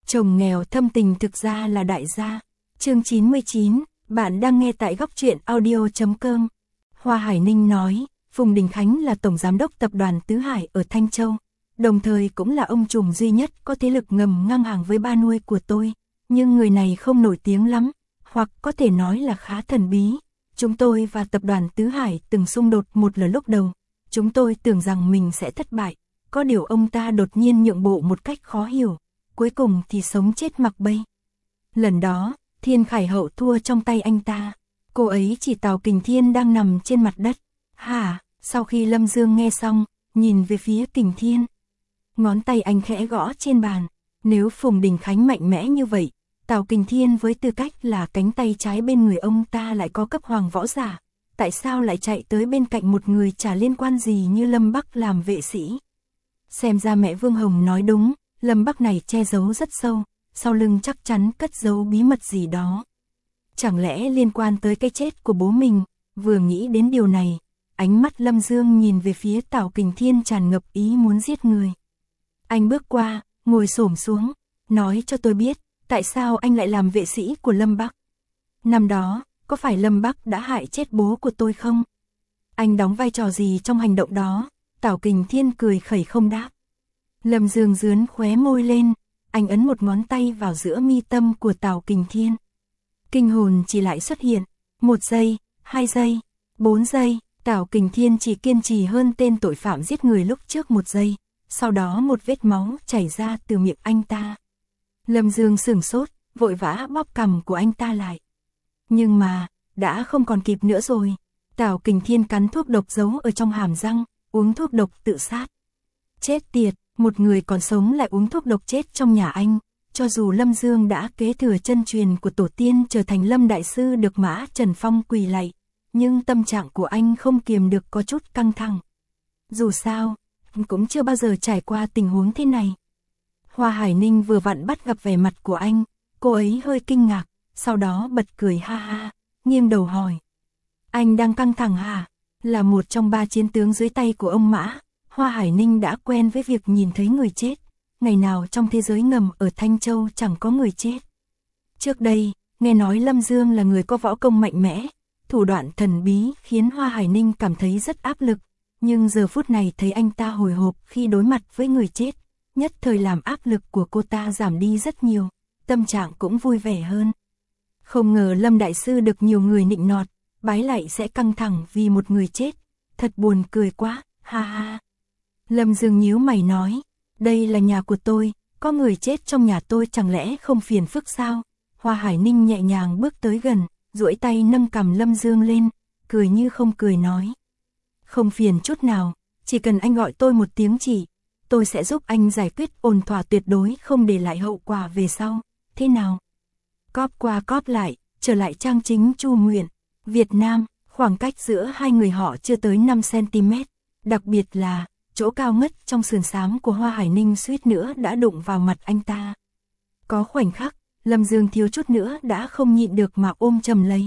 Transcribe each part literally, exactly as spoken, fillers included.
Chồng nghèo thâm tình thực ra là đại gia. Chương chín mươi chín, bạn đang nghe tại góc truyện audio chấm com. Hoa Hải Ninh nói, Phùng Đình Khánh là tổng giám đốc tập đoàn Tứ Hải ở Thanh Châu, đồng thời cũng là ông trùm duy nhất có thế lực ngầm ngang hàng với ba nuôi của tôi, nhưng người này không nổi tiếng lắm, hoặc có thể nói là khá thần bí. Chúng tôi và tập đoàn Tứ Hải từng xung đột một lần lúc đầu, chúng tôi tưởng rằng mình sẽ thất bại, có điều ông ta đột nhiên nhượng bộ một cách khó hiểu, cuối cùng thì sống chết mặc bay. Lần đó, Thiên Khải Hậu thua trong tay anh ta, cô ấy chỉ Tào Kình Thiên đang nằm trên mặt đất. Hả? Sau khi Lâm Dương nghe xong, nhìn về phía Kình Thiên. Ngón tay anh khẽ gõ trên bàn, nếu Phùng Đình Khánh mạnh mẽ như vậy, Tào Kình Thiên với tư cách là cánh tay trái bên người ông ta lại có cấp hoàng võ giả, tại sao lại chạy tới bên cạnh một người chả liên quan gì như Lâm Bắc làm vệ sĩ? Xem ra mẹ Vương Hồng nói đúng, Lâm Bắc này che giấu rất sâu, sau lưng chắc chắn cất giấu bí mật gì đó. Chẳng lẽ liên quan tới cái chết của bố mình? Vừa nghĩ đến điều này, ánh mắt Lâm Dương nhìn về phía Tào Kình Thiên tràn ngập ý muốn giết người. Anh bước qua, ngồi xổm xuống, nói cho tôi biết, tại sao anh lại làm vệ sĩ của Lâm Bắc? Năm đó, có phải Lâm Bắc đã hại chết bố của tôi không? Anh đóng vai trò gì trong hành động đó? Tào Kình Thiên cười khẩy không đáp. Lâm Dương dướn khóe môi lên, anh ấn một ngón tay vào giữa mi tâm của Tào Kình Thiên. Kinh hồn chỉ lại xuất hiện, một giây, hai giây, bốn giây, Tào Kình Thiên chỉ kiên trì hơn tên tội phạm giết người lúc trước một giây, sau đó một vết máu chảy ra từ miệng anh ta. Lâm Dương sửng sốt, vội vã bóp cằm của anh ta lại. Nhưng mà, đã không còn kịp nữa rồi. Tào Kình Thiên cắn thuốc độc giấu ở trong hàm răng, uống thuốc độc tự sát. Chết tiệt, một người còn sống lại uống thuốc độc chết trong nhà anh. Cho dù Lâm Dương đã kế thừa chân truyền của tổ tiên trở thành Lâm Đại Sư được Mã Trần Phong quỳ lạy, nhưng tâm trạng của anh không kiềm được có chút căng thẳng. Dù sao, cũng chưa bao giờ trải qua tình huống thế này. Hoa Hải Ninh vừa vặn bắt gặp vẻ mặt của anh, cô ấy hơi kinh ngạc, sau đó bật cười ha ha, nghiêng đầu hỏi. Anh đang căng thẳng hả? Là một trong ba chiến tướng dưới tay của ông Mã, Hoa Hải Ninh đã quen với việc nhìn thấy người chết. Ngày nào trong thế giới ngầm ở Thanh Châu chẳng có người chết. Trước đây, nghe nói Lâm Dương là người có võ công mạnh mẽ, thủ đoạn thần bí khiến Hoa Hải Ninh cảm thấy rất áp lực, nhưng giờ phút này thấy anh ta hồi hộp khi đối mặt với người chết, nhất thời làm áp lực của cô ta giảm đi rất nhiều, tâm trạng cũng vui vẻ hơn. Không ngờ Lâm Đại Sư được nhiều người nịnh nọt, bái lạy sẽ căng thẳng vì một người chết, thật buồn cười quá, ha ha. Lâm Dương nhíu mày nói, đây là nhà của tôi, có người chết trong nhà tôi chẳng lẽ không phiền phức sao? Hoa Hải Ninh nhẹ nhàng bước tới gần, duỗi tay nâng cằm Lâm Dương lên, cười như không cười nói. Không phiền chút nào, chỉ cần anh gọi tôi một tiếng chỉ, tôi sẽ giúp anh giải quyết ổn thỏa tuyệt đối không để lại hậu quả về sau, thế nào? Cóp qua cóp lại, trở lại trang chính Chu Nguyện, Việt Nam, khoảng cách giữa hai người họ chưa tới năm xăng-ti-mét, đặc biệt là chỗ cao ngất trong sườn xám của Hoa Hải Ninh suýt nữa đã đụng vào mặt anh ta. Có khoảnh khắc, Lâm Dương thiếu chút nữa đã không nhịn được mà ôm chầm lấy.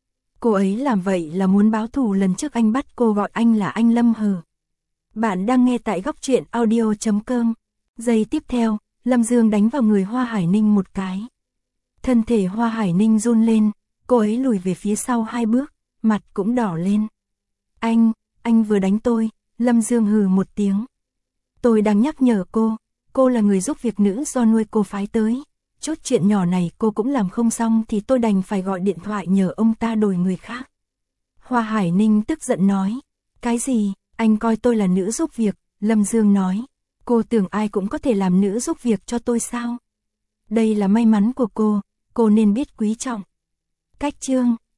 Cô ấy làm vậy là muốn báo thù lần trước anh bắt cô gọi anh là anh Lâm hờ. Bạn đang nghe tại góc truyện audio chấm com. Giây tiếp theo, Lâm Dương đánh vào người Hoa Hải Ninh một cái. Thân thể Hoa Hải Ninh run lên, cô ấy lùi về phía sau hai bước, mặt cũng đỏ lên. Anh, anh vừa đánh tôi. Lâm Dương hừ một tiếng. Tôi đang nhắc nhở cô, cô là người giúp việc nữ do nuôi cô phái tới. Chút chuyện nhỏ này cô cũng làm không xong thì tôi đành phải gọi điện thoại nhờ ông ta đổi người khác. Hoa Hải Ninh tức giận nói. Cái gì, anh coi tôi là nữ giúp việc? Lâm Dương nói. Cô tưởng ai cũng có thể làm nữ giúp việc cho tôi sao? Đây là may mắn của cô, cô nên biết quý trọng. Cách chương